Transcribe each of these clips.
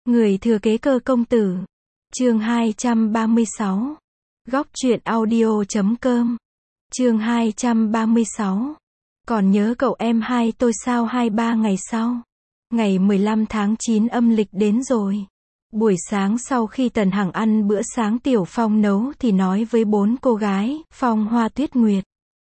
Người thừa kế Cơ công tử. Chương 236. Góc truyện audio.com. Chương 236. Còn nhớ cậu em hai tôi sao? 2-3 ngày sau, ngày 15 tháng 9 âm lịch đến rồi. Buổi sáng sau khi Tần Hằng ăn bữa sáng Tiểu Phong nấu thì nói với 4 cô gái, Phong Hoa Tuyết Nguyệt.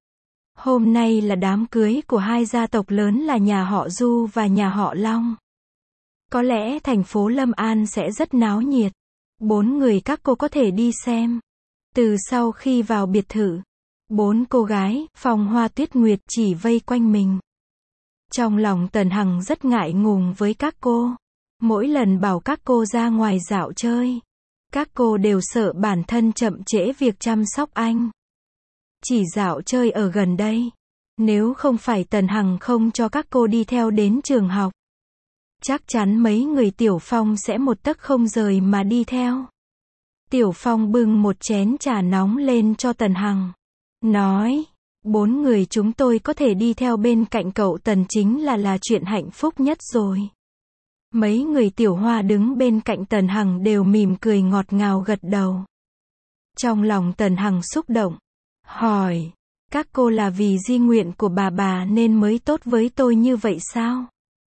Hôm nay là đám cưới của hai gia tộc lớn là nhà họ Du và nhà họ Long. Có lẽ thành phố Lâm An sẽ rất náo nhiệt. 4 người các cô có thể đi xem. Từ sau khi vào biệt thự, 4 cô gái, Phong Hoa Tuyết Nguyệt chỉ vây quanh mình. Trong lòng Tần Hằng rất ngại ngùng với các cô. Mỗi lần bảo các cô ra ngoài dạo chơi, các cô đều sợ bản thân chậm trễ việc chăm sóc anh. Chỉ dạo chơi ở gần đây. Nếu không phải Tần Hằng không cho các cô đi theo đến trường học, chắc chắn mấy người Tiểu Phong sẽ một tấc không rời mà đi theo. Tiểu Phong bưng một chén trà nóng lên cho Tần Hằng. Nói, 4 người chúng tôi có thể đi theo bên cạnh cậu Tần chính là chuyện hạnh phúc nhất rồi. Mấy người Tiểu Hoa đứng bên cạnh Tần Hằng đều mỉm cười ngọt ngào gật đầu. Trong lòng Tần Hằng xúc động. Hỏi, các cô là vì di nguyện của bà nên mới tốt với tôi như vậy sao?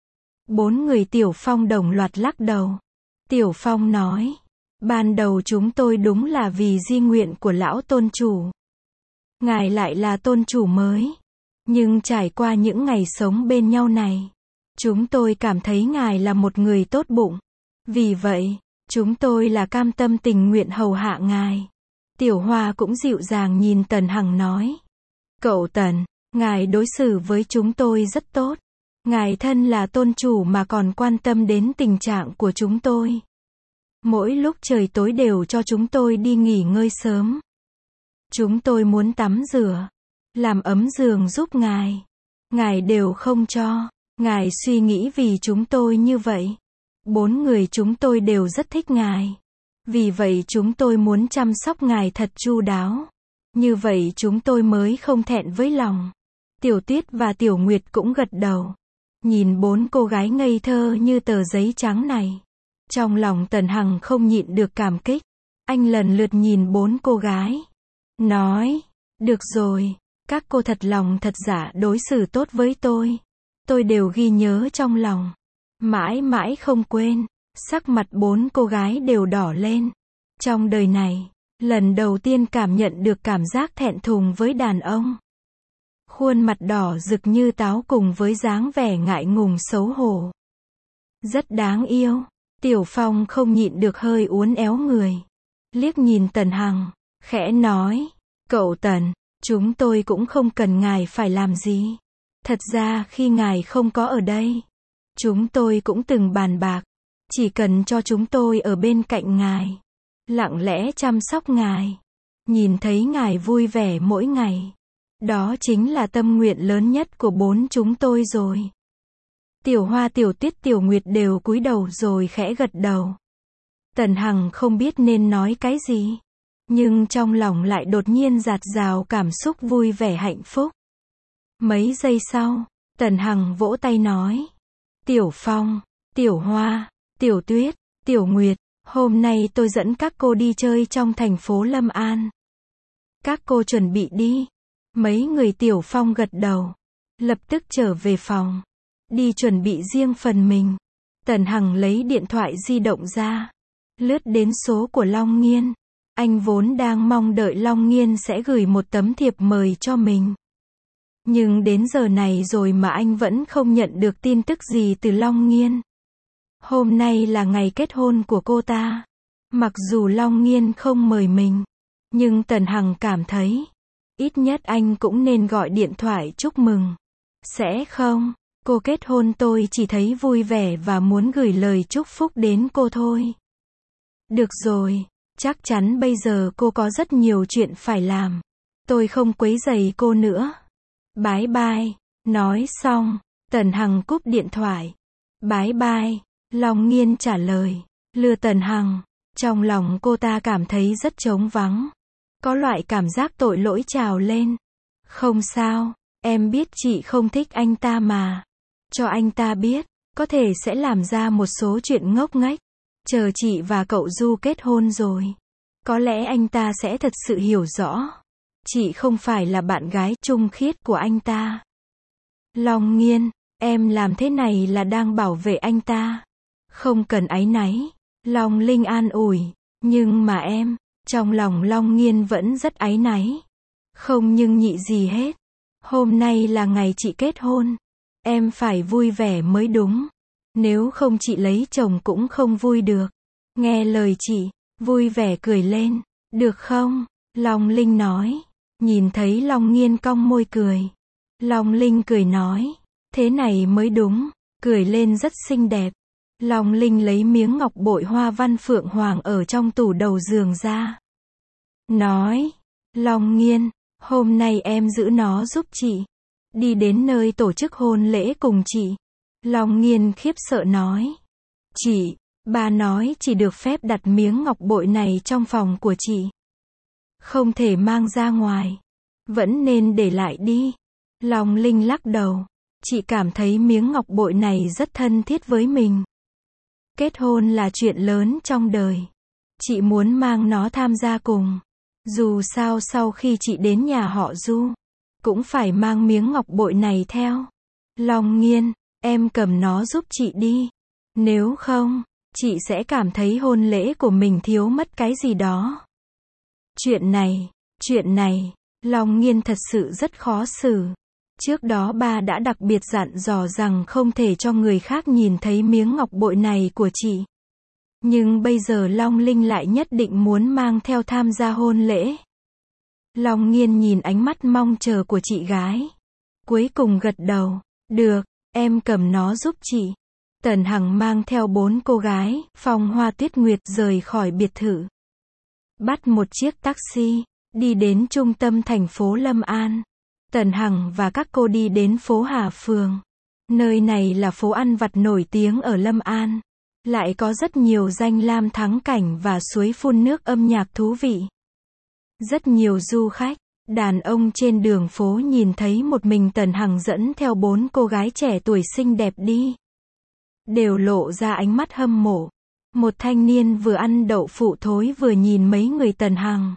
4 người Tiểu Phong đồng loạt lắc đầu. Tiểu Phong nói, ban đầu chúng tôi đúng là vì di nguyện của lão tôn chủ. Ngài lại là tôn chủ mới. Nhưng trải qua những ngày sống bên nhau này, chúng tôi cảm thấy ngài là một người tốt bụng. Vì vậy, chúng tôi là cam tâm tình nguyện hầu hạ ngài. Tiểu Hoa cũng dịu dàng nhìn Tần Hằng nói. Cậu Tần, ngài đối xử với chúng tôi rất tốt. Ngài thân là tôn chủ mà còn quan tâm đến tình trạng của chúng tôi. Mỗi lúc trời tối đều cho chúng tôi đi nghỉ ngơi sớm. Chúng tôi muốn tắm rửa, làm ấm giường giúp ngài. Ngài đều không cho. Ngài suy nghĩ vì chúng tôi như vậy. 4 người chúng tôi đều rất thích ngài. Vì vậy chúng tôi muốn chăm sóc ngài thật chu đáo. Như vậy chúng tôi mới không thẹn với lòng. Tiểu Tuyết và Tiểu Nguyệt cũng gật đầu. Nhìn 4 cô gái ngây thơ như tờ giấy trắng này, trong lòng Tần Hằng không nhịn được cảm kích. Anh lần lượt nhìn 4 cô gái. Nói, được rồi, các cô thật lòng thật dạ đối xử tốt với tôi. Tôi đều ghi nhớ trong lòng. Mãi mãi không quên. Sắc mặt 4 cô gái đều đỏ lên. Trong đời này, lần đầu tiên cảm nhận được cảm giác thẹn thùng với đàn ông. Khuôn mặt đỏ rực như táo cùng với dáng vẻ ngại ngùng xấu hổ. Rất đáng yêu. Tiểu Phong không nhịn được hơi uốn éo người. Liếc nhìn Tần Hằng, khẽ nói, cậu Tần, chúng tôi cũng không cần ngài phải làm gì. Thật ra khi ngài không có ở đây, chúng tôi cũng từng bàn bạc. Chỉ cần cho chúng tôi ở bên cạnh ngài, lặng lẽ chăm sóc ngài, nhìn thấy ngài vui vẻ mỗi ngày. Đó chính là tâm nguyện lớn nhất của 4 chúng tôi rồi. Tiểu Hoa, Tiểu Tuyết, Tiểu Nguyệt đều cúi đầu rồi khẽ gật đầu. Tần Hằng không biết nên nói cái gì, nhưng trong lòng lại đột nhiên dạt dào cảm xúc vui vẻ hạnh phúc. Mấy giây sau, Tần Hằng vỗ tay nói, Tiểu Phong, Tiểu Hoa, Tiểu Tuyết, Tiểu Nguyệt, hôm nay tôi dẫn các cô đi chơi trong thành phố Lâm An. Các cô chuẩn bị đi. Mấy người Tiểu Phong gật đầu, lập tức trở về phòng, đi chuẩn bị riêng phần mình. Tần Hằng lấy điện thoại di động ra, lướt đến số của Long Nghiên. Anh vốn đang mong đợi Long Nghiên sẽ gửi một tấm thiệp mời cho mình. Nhưng đến giờ này rồi mà anh vẫn không nhận được tin tức gì từ Long Nghiên. Hôm nay là ngày kết hôn của cô ta. Mặc dù Long Nghiên không mời mình, nhưng Tần Hằng cảm thấy, ít nhất anh cũng nên gọi điện thoại chúc mừng. Sẽ không, cô kết hôn tôi chỉ thấy vui vẻ và muốn gửi lời chúc phúc đến cô thôi. Được rồi, chắc chắn bây giờ cô có rất nhiều chuyện phải làm. Tôi không quấy rầy cô nữa. Bye bye. Nói xong, Tần Hằng cúp điện thoại. Bye bye. Long Nghiên trả lời, lừa Tần Hằng. Trong lòng cô ta cảm thấy rất trống vắng. Có loại cảm giác tội lỗi trào lên. Không sao, em biết chị không thích anh ta mà. Cho anh ta biết, có thể sẽ làm ra một số chuyện ngốc nghếch. Chờ chị và cậu Du kết hôn rồi, có lẽ anh ta sẽ thật sự hiểu rõ. Chị không phải là bạn gái trung khiết của anh ta. Long Nghiên, em làm thế này là đang bảo vệ anh ta. Không cần áy náy. Long Linh an ủi. Nhưng mà em, trong lòng Long Nghiên vẫn rất áy náy. Không nhưng nhị gì hết. Hôm nay là ngày chị kết hôn. Em phải vui vẻ mới đúng. Nếu không chị lấy chồng cũng không vui được. Nghe lời chị, vui vẻ cười lên. Được không? Long Linh nói. Nhìn thấy Long Nghiên cong môi cười. Long Linh cười nói. Thế này mới đúng. Cười lên rất xinh đẹp. Long Linh lấy miếng ngọc bội hoa văn phượng hoàng ở trong tủ đầu giường ra. Nói. Long Nghiên, hôm nay em giữ nó giúp chị. Đi đến nơi tổ chức hôn lễ cùng chị. Long Nghiên khiếp sợ nói. Chị, bà nói chỉ được phép đặt miếng ngọc bội này trong phòng của chị. Không thể mang ra ngoài. Vẫn nên để lại đi. Long Linh lắc đầu. Chị cảm thấy miếng ngọc bội này rất thân thiết với mình. Kết hôn là chuyện lớn trong đời. Chị muốn mang nó tham gia cùng. Dù sao sau khi chị đến nhà họ Du, cũng phải mang miếng ngọc bội này theo. Long Nghiên, em cầm nó giúp chị đi. Nếu không, chị sẽ cảm thấy hôn lễ của mình thiếu mất cái gì đó. Chuyện này, Long Nghiên thật sự rất khó xử. Trước đó ba đã đặc biệt dặn dò rằng không thể cho người khác nhìn thấy miếng ngọc bội này của chị. Nhưng bây giờ Long Linh lại nhất định muốn mang theo tham gia hôn lễ. Long Nghiên nhìn ánh mắt mong chờ của chị gái. Cuối cùng gật đầu. Được, em cầm nó giúp chị. Tần Hằng mang theo 4 cô gái, Phong Hoa Tuyết Nguyệt rời khỏi biệt thự. Bắt một chiếc taxi, đi đến trung tâm thành phố Lâm An. Tần Hằng và các cô đi đến phố Hà Phường. Nơi này là phố ăn vặt nổi tiếng ở Lâm An. Lại có rất nhiều danh lam thắng cảnh và suối phun nước âm nhạc thú vị. Rất nhiều du khách, đàn ông trên đường phố nhìn thấy một mình Tần Hằng dẫn theo 4 cô gái trẻ tuổi xinh đẹp đi. Đều lộ ra ánh mắt hâm mộ. Một thanh niên vừa ăn đậu phụ thối vừa nhìn mấy người Tần Hằng.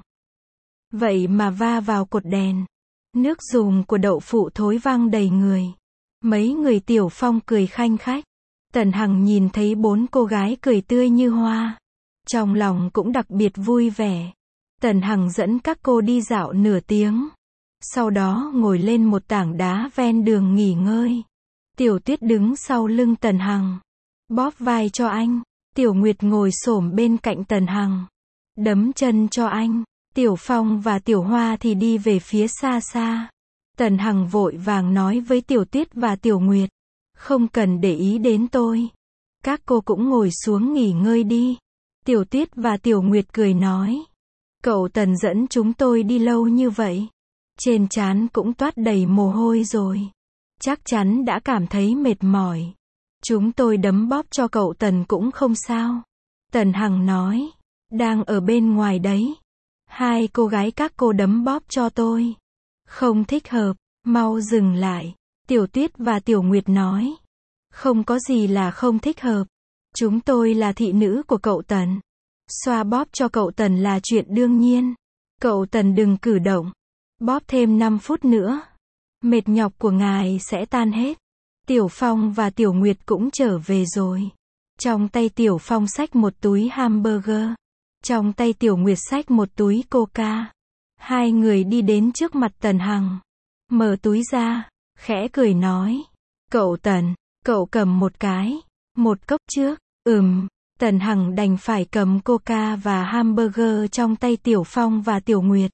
Vậy mà va vào cột đèn. Nước dùng của đậu phụ thối văng đầy người. Mấy người Tiểu Phong cười khanh khách. Tần Hằng nhìn thấy 4 cô gái cười tươi như hoa. Trong lòng cũng đặc biệt vui vẻ. Tần Hằng dẫn các cô đi dạo nửa tiếng. Sau đó ngồi lên một tảng đá ven đường nghỉ ngơi. Tiểu Tuyết đứng sau lưng Tần Hằng. Bóp vai cho anh. Tiểu Nguyệt ngồi xổm bên cạnh Tần Hằng. Đấm chân cho anh. Tiểu Phong và Tiểu Hoa thì đi về phía xa xa. Tần Hằng vội vàng nói với Tiểu Tuyết và Tiểu Nguyệt. Không cần để ý đến tôi. Các cô cũng ngồi xuống nghỉ ngơi đi. Tiểu Tuyết và Tiểu Nguyệt cười nói. Cậu Tần dẫn chúng tôi đi lâu như vậy. Trên trán cũng toát đầy mồ hôi rồi. Chắc chắn đã cảm thấy mệt mỏi. Chúng tôi đấm bóp cho cậu Tần cũng không sao. Tần Hằng nói. Đang ở bên ngoài đấy. 2 cô gái các cô đấm bóp cho tôi. Không thích hợp, mau dừng lại. Tiểu Tuyết và Tiểu Nguyệt nói. Không có gì là không thích hợp. Chúng tôi là thị nữ của cậu Tần. Xoa bóp cho cậu Tần là chuyện đương nhiên. Cậu Tần đừng cử động. Bóp thêm 5 phút nữa. Mệt nhọc của ngài sẽ tan hết. Tiểu Phong và Tiểu Nguyệt cũng trở về rồi. Trong tay Tiểu Phong xách một túi hamburger. Trong tay Tiểu Nguyệt xách một túi coca. 2 người đi đến trước mặt Tần Hằng. Mở túi ra, khẽ cười nói. Cậu Tần, cậu cầm một cái. Một cốc trước. Tần Hằng đành phải cầm coca và hamburger trong tay Tiểu Phong và Tiểu Nguyệt.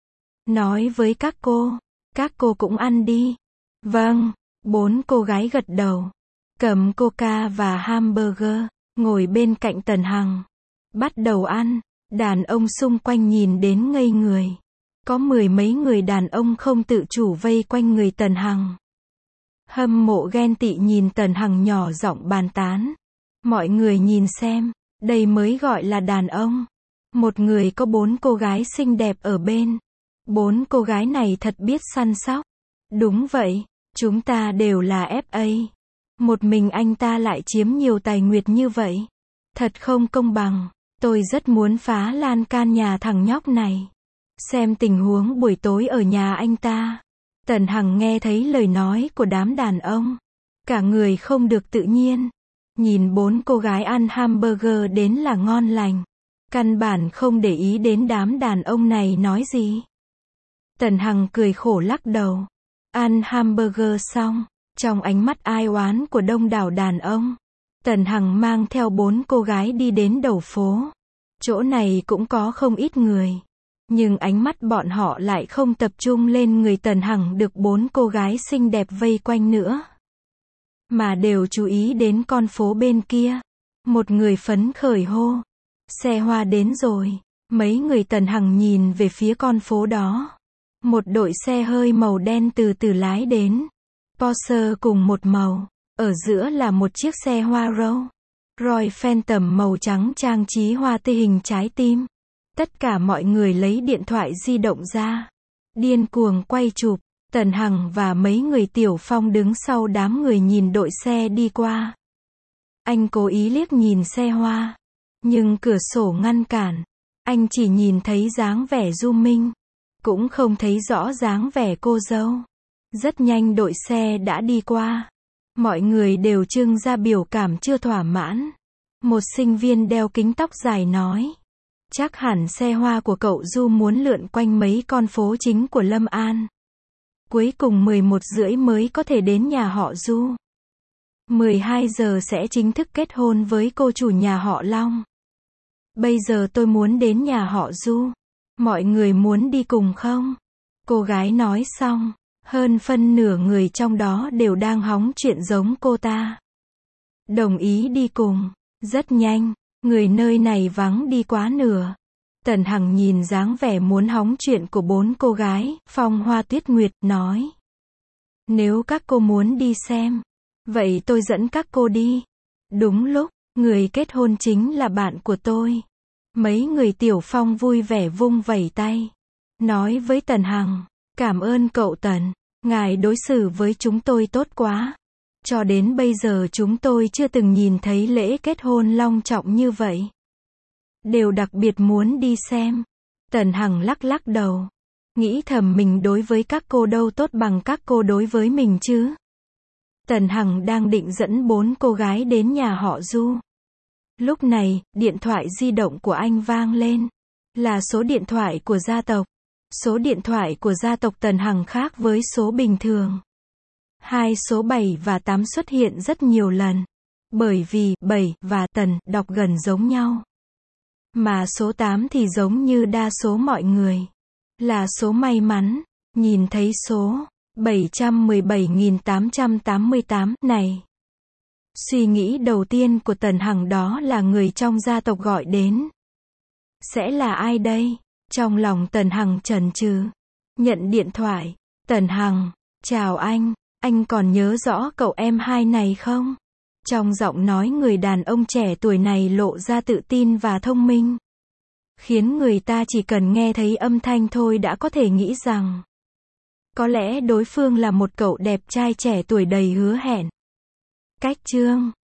Nói với các cô cũng ăn đi. Vâng, 4 cô gái gật đầu. Cầm coca và hamburger, ngồi bên cạnh Tần Hằng. Bắt đầu ăn, đàn ông xung quanh nhìn đến ngây người. Có 10 mấy người đàn ông không tự chủ vây quanh người Tần Hằng. Hâm mộ ghen tị nhìn Tần Hằng nhỏ giọng bàn tán. Mọi người nhìn xem, đây mới gọi là đàn ông. Một người có 4 cô gái xinh đẹp ở bên. 4 cô gái này thật biết săn sóc. Đúng vậy, chúng ta đều là FA. Một mình anh ta lại chiếm nhiều tài nguyệt như vậy. Thật không công bằng. Tôi rất muốn phá lan can nhà thằng nhóc này. Xem tình huống buổi tối ở nhà anh ta. Tần Hằng nghe thấy lời nói của đám đàn ông. Cả người không được tự nhiên. Nhìn 4 cô gái ăn hamburger đến là ngon lành. Căn bản không để ý đến đám đàn ông này nói gì. Tần Hằng cười khổ lắc đầu. Ăn hamburger xong, trong ánh mắt ai oán của đông đảo đàn ông, Tần Hằng mang theo 4 cô gái đi đến đầu phố. Chỗ này cũng có không ít người. Nhưng ánh mắt bọn họ lại không tập trung lên người Tần Hằng được 4 cô gái xinh đẹp vây quanh nữa. Mà đều chú ý đến con phố bên kia. Một người phấn khởi hô. Xe hoa đến rồi. Mấy người Tần Hằng nhìn về phía con phố đó. Một đội xe hơi màu đen từ từ lái đến. Porsche cùng một màu. Ở giữa là một chiếc xe hoa Rolls Royce Phantom màu trắng trang trí hoa tươi hình trái tim. Tất cả mọi người lấy điện thoại di động ra. Điên cuồng quay chụp. Tần Hằng và mấy người Tiểu Phong đứng sau đám người nhìn đội xe đi qua. Anh cố ý liếc nhìn xe hoa. Nhưng cửa sổ ngăn cản. Anh chỉ nhìn thấy dáng vẻ Du Minh. Cũng không thấy rõ dáng vẻ cô dâu. Rất nhanh đội xe đã đi qua. Mọi người đều trưng ra biểu cảm chưa thỏa mãn. Một sinh viên đeo kính tóc dài nói. Chắc hẳn xe hoa của cậu Du muốn lượn quanh mấy con phố chính của Lâm An. Cuối cùng 11h30 mới có thể đến nhà họ Du. 12 giờ sẽ chính thức kết hôn với cô chủ nhà họ Long. Bây giờ tôi muốn đến nhà họ Du. Mọi người muốn đi cùng không? Cô gái nói xong. Hơn phân nửa người trong đó đều đang hóng chuyện giống cô ta. Đồng ý đi cùng. Rất nhanh, người nơi này vắng đi quá nửa. Tần Hằng nhìn dáng vẻ muốn hóng chuyện của 4 cô gái, Phong Hoa Tuyết Nguyệt, nói. Nếu các cô muốn đi xem, vậy tôi dẫn các cô đi. Đúng lúc, người kết hôn chính là bạn của tôi. Mấy người Tiểu Phong vui vẻ vung vẩy tay. Nói với Tần Hằng, cảm ơn cậu Tần, ngài đối xử với chúng tôi tốt quá. Cho đến bây giờ chúng tôi chưa từng nhìn thấy lễ kết hôn long trọng như vậy. Đều đặc biệt muốn đi xem. Tần Hằng lắc lắc đầu. Nghĩ thầm mình đối với các cô đâu tốt bằng các cô đối với mình chứ. Tần Hằng đang định dẫn 4 cô gái đến nhà họ Du. Lúc này, điện thoại di động của anh vang lên. Là số điện thoại của gia tộc. Số điện thoại của gia tộc Tần Hằng khác với số bình thường. Hai số 7 và 8 xuất hiện rất nhiều lần. Bởi vì 7 và Tần đọc gần giống nhau. Mà số 8 thì giống như đa số mọi người. Là số may mắn. Nhìn thấy số 717.888 này. Suy nghĩ đầu tiên của Tần Hằng đó là người trong gia tộc gọi đến. Sẽ là ai đây? Trong lòng Tần Hằng chần chừ. Nhận điện thoại. Tần Hằng, chào anh còn nhớ rõ cậu em hai này không? Trong giọng nói người đàn ông trẻ tuổi này lộ ra tự tin và thông minh. Khiến người ta chỉ cần nghe thấy âm thanh thôi đã có thể nghĩ rằng có lẽ đối phương là một cậu đẹp trai trẻ tuổi đầy hứa hẹn. Cách chương